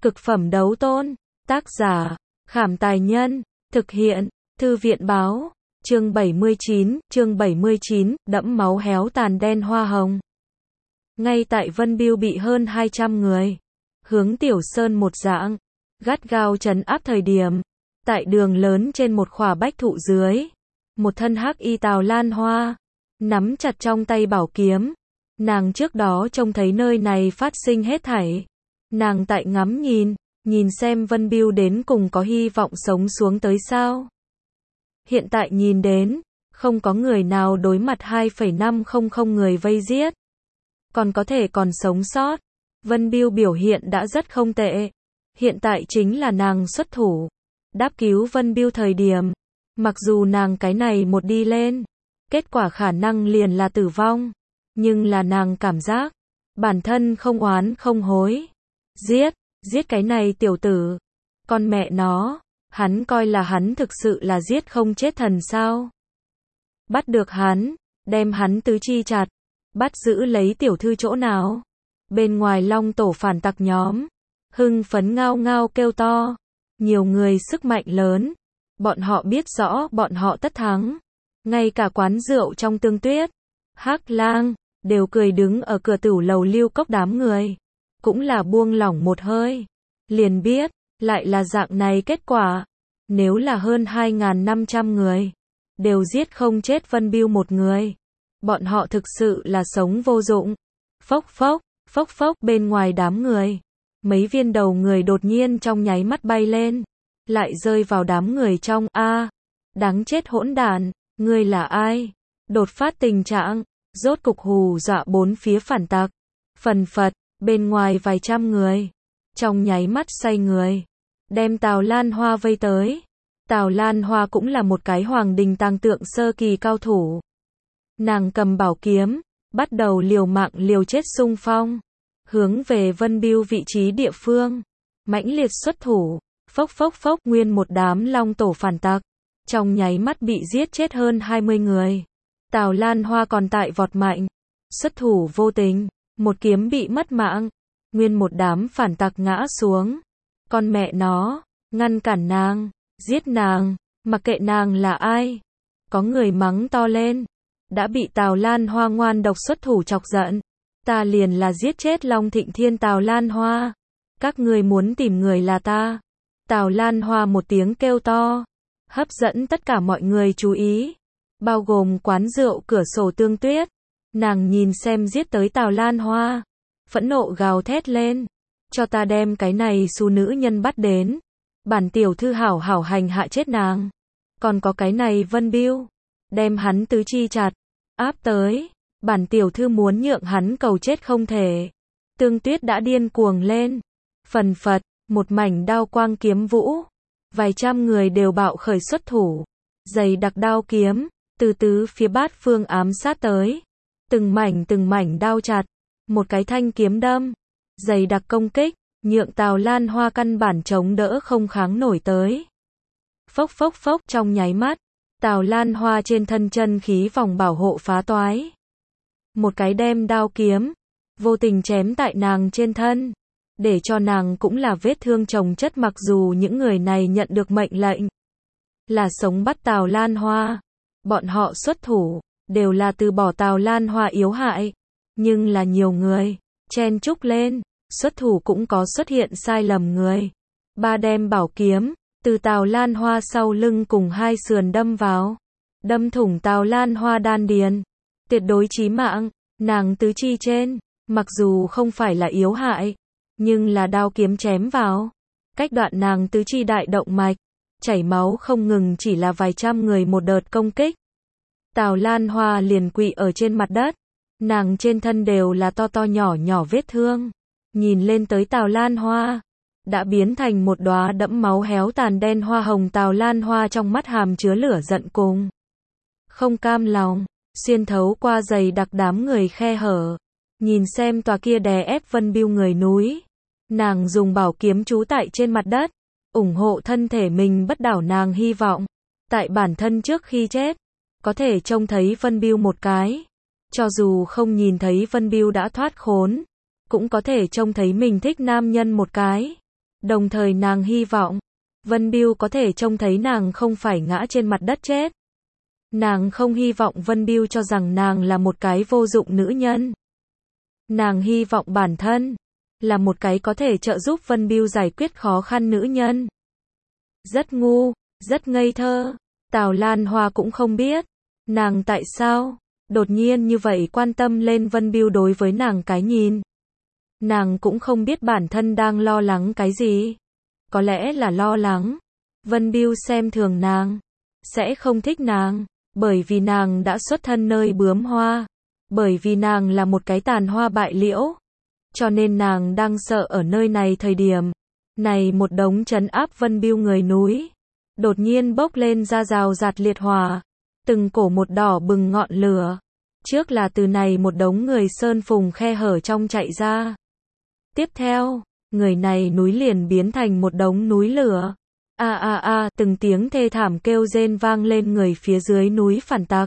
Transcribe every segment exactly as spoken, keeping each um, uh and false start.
Cực phẩm đấu tôn. Tác giả, Khảm Tài Nhân. Thực hiện, Thư viện Báo. Chương bảy mươi chín, chương bảy mươi chín, đẫm máu héo tàn đen hoa hồng. Ngay tại Vân Biêu bị hơn hai trăm người hướng Tiểu Sơn một dạng gắt gao trấn áp thời điểm, tại đường lớn trên một khỏa bách thụ dưới, một thân hắc y Tào Lan Hoa nắm chặt trong tay bảo kiếm. Nàng trước đó trông thấy nơi này phát sinh hết thảy, nàng tại ngắm nhìn, nhìn xem Vân Biêu đến cùng có hy vọng sống xuống tới sao. Hiện tại nhìn đến, không có người nào đối mặt hai phẩy năm không không người vây giết, còn có thể còn sống sót. Vân Biêu biểu hiện đã rất không tệ. Hiện tại chính là nàng xuất thủ đáp cứu Vân Biêu thời điểm. Mặc dù nàng cái này một đi lên, kết quả khả năng liền là tử vong, nhưng là nàng cảm giác bản thân không oán không hối. Giết, giết cái này tiểu tử. Con mẹ nó, hắn coi là hắn thực sự là giết không chết thần sao? Bắt được hắn, đem hắn tứ chi chặt, bắt giữ lấy tiểu thư chỗ nào? Bên ngoài Long tổ phản tặc nhóm hưng phấn ngao ngao kêu to, nhiều người sức mạnh lớn, bọn họ biết rõ bọn họ tất thắng. Ngay cả quán rượu trong Tương Tuyết, Hắc Lang đều cười đứng ở cửa tửu lầu Lưu Cốc, đám người cũng là buông lỏng một hơi, liền biết lại là dạng này kết quả. Nếu là hơn hai nghìn năm trăm người đều giết không chết Vân Biêu một người, bọn họ thực sự là sống vô dụng. Phốc phốc, phốc phốc, bên ngoài đám người, mấy viên đầu người đột nhiên trong nháy mắt bay lên, lại rơi vào đám người trong. A, đáng chết hỗn đản, ngươi là ai? Đột phát tình trạng, rốt cục hù dọa bốn phía phản tặc. Phần phật, bên ngoài vài trăm người, trong nháy mắt say người, đem Tào Lan Hoa vây tới. Tào Lan Hoa cũng là một cái hoàng đình tàng tượng sơ kỳ cao thủ. Nàng cầm bảo kiếm, bắt đầu liều mạng liều chết xung phong, hướng về Vân Biêu vị trí địa phương, mãnh liệt xuất thủ. Phốc phốc phốc, nguyên một đám Long tổ phản tặc, trong nháy mắt bị giết chết hơn hai mươi người. Tào Lan Hoa còn tại vọt mạnh, xuất thủ vô tình, một kiếm bị mất mạng, nguyên một đám phản tặc ngã xuống. Con mẹ nó, ngăn cản nàng, giết nàng, mặc kệ nàng là ai. Có người mắng to lên, đã bị Tào Lan Hoa ngoan độc xuất thủ chọc giận. Ta liền là giết chết Long Thịnh Thiên Tào Lan Hoa, các ngươi muốn tìm người là ta. Tào Lan Hoa một tiếng kêu to, hấp dẫn tất cả mọi người chú ý, bao gồm quán rượu cửa sổ Tương Tuyết. Nàng nhìn xem giết tới Tào Lan Hoa, phẫn nộ gào thét lên, cho ta đem cái này xú nữ nhân bắt đến, bản tiểu thư hảo hảo hành hạ chết nàng. Còn có cái này Vân Biêu, đem hắn tứ chi chặt, áp tới, bản tiểu thư muốn nhượng hắn cầu chết không thể. Tương Tuyết đã điên cuồng lên, phần phật, một mảnh đao quang kiếm vũ, vài trăm người đều bạo khởi xuất thủ, dày đặc đao kiếm từ tứ phía bát phương ám sát tới, từng mảnh từng mảnh đao chặt, một cái thanh kiếm đâm, dày đặc công kích, nhượng Tào Lan Hoa căn bản chống đỡ không kháng nổi tới. Phốc phốc phốc, trong nháy mắt, Tào Lan Hoa trên thân chân khí vòng bảo hộ phá toái, một cái đem đao kiếm vô tình chém tại nàng trên thân, để cho nàng cũng là vết thương chồng chất. Mặc dù những người này nhận được mệnh lệnh là sống bắt Tào Lan Hoa, bọn họ xuất thủ đều là từ bỏ Tào Lan Hoa yếu hại, nhưng là nhiều người chen chúc lên, xuất thủ cũng có xuất hiện sai lầm người. Ba đem bảo kiếm từ Tào Lan Hoa sau lưng cùng hai sườn đâm vào, đâm thủng Tào Lan Hoa đan điền, tuyệt đối chí mạng. Nàng tứ chi trên, mặc dù không phải là yếu hại, nhưng là đao kiếm chém vào, cách đoạn nàng tứ chi đại động mạch, chảy máu không ngừng. Chỉ là vài trăm người một đợt công kích, Tào Lan Hoa liền quỵ ở trên mặt đất, nàng trên thân đều là to to nhỏ nhỏ vết thương. Nhìn lên tới Tào Lan Hoa đã biến thành một đóa đẫm máu héo tàn đen hoa hồng. Tào Lan Hoa trong mắt hàm chứa lửa giận cùng không cam lòng, xuyên thấu qua dày đặc đám người khe hở, nhìn xem tòa kia đè ép Vân Biêu người núi. Nàng dùng bảo kiếm trú tại trên mặt đất, ủng hộ thân thể mình bất đảo. Nàng hy vọng tại bản thân trước khi chết có thể trông thấy Vân Biêu một cái, cho dù không nhìn thấy Vân Biêu đã thoát khốn, cũng có thể trông thấy mình thích nam nhân một cái. Đồng thời nàng hy vọng, Vân Biêu có thể trông thấy nàng không phải ngã trên mặt đất chết. Nàng không hy vọng Vân Biêu cho rằng nàng là một cái vô dụng nữ nhân. Nàng hy vọng bản thân là một cái có thể trợ giúp Vân Biêu giải quyết khó khăn nữ nhân. Rất ngu, rất ngây thơ. Tào Lan Hoa cũng không biết nàng tại sao đột nhiên như vậy quan tâm lên Vân Biêu đối với nàng cái nhìn. Nàng cũng không biết bản thân đang lo lắng cái gì. Có lẽ là lo lắng Vân Biêu xem thường nàng, sẽ không thích nàng, bởi vì nàng đã xuất thân nơi bướm hoa, bởi vì nàng là một cái tàn hoa bại liễu. Cho nên nàng đang sợ ở nơi này thời điểm này một đống trấn áp Vân Biêu người núi đột nhiên bốc lên ra rào rạt liệt hỏa, từng cổ một đỏ bừng ngọn lửa. Trước là từ này một đống người sơn phùng khe hở trong chạy ra. Tiếp theo, người này núi liền biến thành một đống núi lửa. A a a, từng tiếng thê thảm kêu rên vang lên người phía dưới núi phản tặc.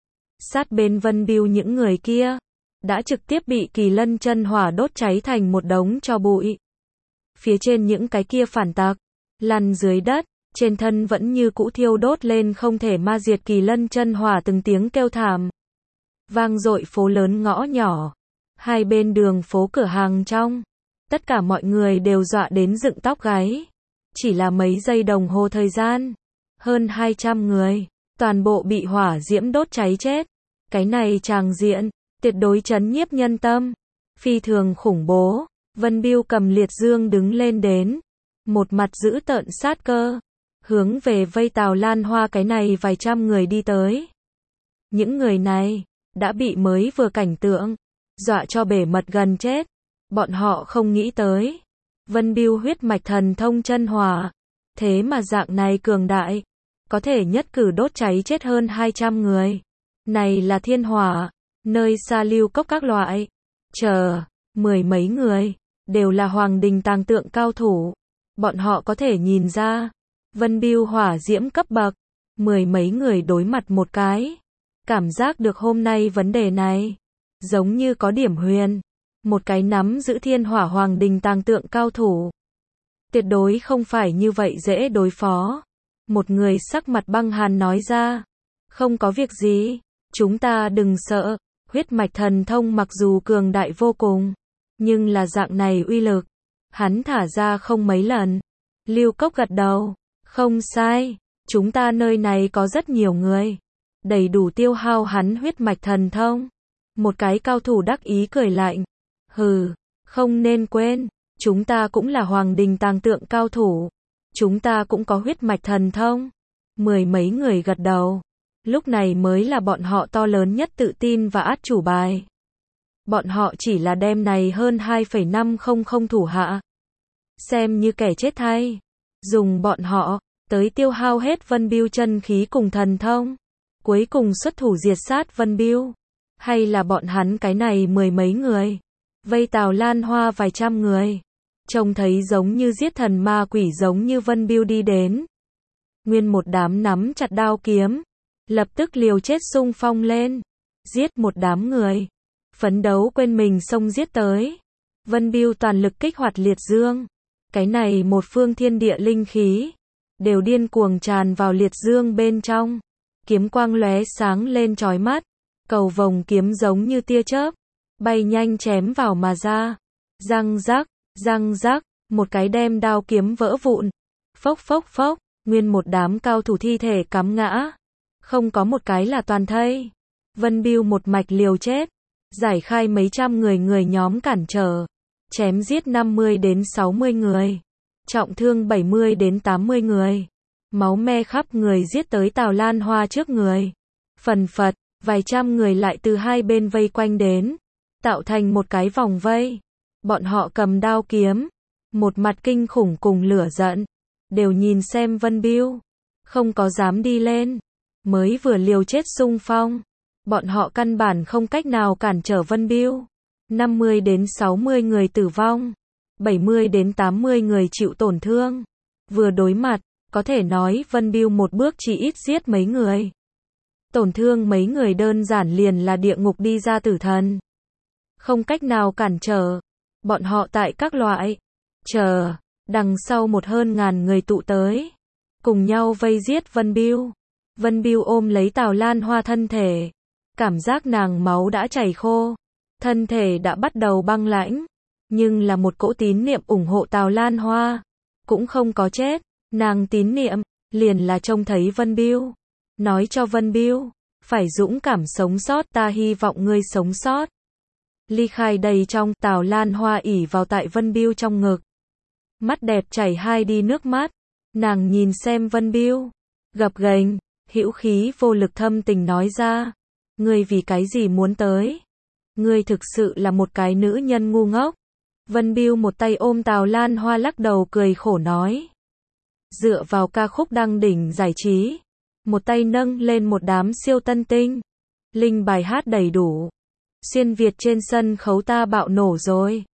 Sát bên Vân Biêu những người kia đã trực tiếp bị Kỳ Lân chân hỏa đốt cháy thành một đống tro bụi. Phía trên những cái kia phản tặc lăn dưới đất, trên thân vẫn như cũ thiêu đốt lên không thể ma diệt Kỳ Lân chân hỏa, từng tiếng kêu thảm vang dội phố lớn ngõ nhỏ, hai bên đường phố cửa hàng trong, tất cả mọi người đều dọa đến dựng tóc gáy. Chỉ là mấy giây đồng hồ thời gian, hơn hai trăm người toàn bộ bị hỏa diễm đốt cháy chết. Cái này tràng diện tuyệt đối chấn nhiếp nhân tâm, phi thường khủng bố. Vân Biêu cầm liệt dương đứng lên đến, một mặt dữ tợn sát cơ, hướng về vây Tào Lan Hoa cái này vài trăm người đi tới. Những người này đã bị mới vừa cảnh tượng dọa cho bể mật gần chết. Bọn họ không nghĩ tới Vân Biêu huyết mạch thần thông chân hỏa, thế mà dạng này cường đại, có thể nhất cử đốt cháy chết hơn hai trăm người. Này là thiên hỏa, nơi xa lưu cốc các loại, chờ, mười mấy người, đều là hoàng đình tàng tượng cao thủ. Bọn họ có thể nhìn ra, Vân Biêu hỏa diễm cấp bậc, mười mấy người đối mặt một cái. Cảm giác được hôm nay vấn đề này, giống như có điểm huyền. Một cái nắm giữ thiên hỏa hoàng đình tàng tượng cao thủ, tuyệt đối không phải như vậy dễ đối phó. Một người sắc mặt băng hàn nói ra, không có việc gì, chúng ta đừng sợ, huyết mạch thần thông mặc dù cường đại vô cùng, nhưng là dạng này uy lực, hắn thả ra không mấy lần. Lưu Cốc gật đầu, không sai, chúng ta nơi này có rất nhiều người, đầy đủ tiêu hao hắn huyết mạch thần thông. Một cái cao thủ đắc ý cười lạnh, hừ, không nên quên, chúng ta cũng là hoàng đình tàng tượng cao thủ, chúng ta cũng có huyết mạch thần thông. Mười mấy người gật đầu, lúc này mới là bọn họ to lớn nhất tự tin và át chủ bài. Bọn họ chỉ là đem này hơn hai phẩy năm không không thủ hạ xem như kẻ chết thay, dùng bọn họ tới tiêu hao hết Vân Biêu chân khí cùng thần thông, cuối cùng xuất thủ diệt sát Vân Biêu. Hay là bọn hắn cái này mười mấy người vây Tào Lan Hoa vài trăm người, trông thấy giống như giết thần ma quỷ giống như Vân Biêu đi đến. Nguyên một đám nắm chặt đao kiếm, lập tức liều chết xung phong lên, giết một đám người, phấn đấu quên mình xông giết tới. Vân Biêu toàn lực kích hoạt liệt dương, cái này một phương thiên địa linh khí đều điên cuồng tràn vào liệt dương bên trong, kiếm quang lóe sáng lên chói mắt, cầu vồng kiếm giống như tia chớp bay nhanh chém vào mà ra. Răng rắc, răng rắc, một cái đem đao kiếm vỡ vụn. Phốc phốc phốc, nguyên một đám cao thủ thi thể cắm ngã, không có một cái là toàn thây. Vân Biêu một mạch liều chết, giải khai mấy trăm người người nhóm cản trở, chém giết năm mươi đến sáu mươi người, trọng thương bảy mươi đến tám mươi người, máu me khắp người giết tới Tào Lan Hoa trước người. Phần phật, vài trăm người lại từ hai bên vây quanh đến, tạo thành một cái vòng vây. Bọn họ cầm đao kiếm, một mặt kinh khủng cùng lửa giận, đều nhìn xem Vân Biêu, không có dám đi lên. Mới vừa liều chết xung phong, bọn họ căn bản không cách nào cản trở Vân Biêu. năm mươi đến sáu mươi người tử vong, bảy mươi đến tám mươi người chịu tổn thương. Vừa đối mặt, có thể nói Vân Biêu một bước chỉ ít giết mấy người. Tổn thương mấy người đơn giản liền là địa ngục đi ra tử thần. Không cách nào cản trở. Bọn họ tại các loại chờ Đằng sau một hơn ngàn người tụ tới, cùng nhau vây giết Vân Bưu. Vân Bưu ôm lấy Tào Lan Hoa thân thể, cảm giác nàng máu đã chảy khô, thân thể đã bắt đầu băng lãnh, nhưng là một cỗ tín niệm ủng hộ Tào Lan Hoa, cũng không có chết, nàng tín niệm, liền là trông thấy Vân Bưu, nói cho Vân Bưu, phải dũng cảm sống sót, ta hy vọng ngươi sống sót. Ly khai đầy trong, Tào Lan Hoa ỉ vào tại Vân Bưu trong ngực, mắt đẹp chảy hai đi nước mắt, nàng nhìn xem Vân Bưu, gập ghềnh, hữu khí vô lực thâm tình nói ra, ngươi vì cái gì muốn tới? Ngươi thực sự là một cái nữ nhân ngu ngốc. Vân Bưu một tay ôm Tào Lan Hoa lắc đầu cười khổ nói. Dựa vào ca khúc đăng đỉnh giải trí, một tay nâng lên một đám siêu tân tinh, linh bài hát đầy đủ. Xuyên Việt trên sân khấu ta bạo nổ rồi.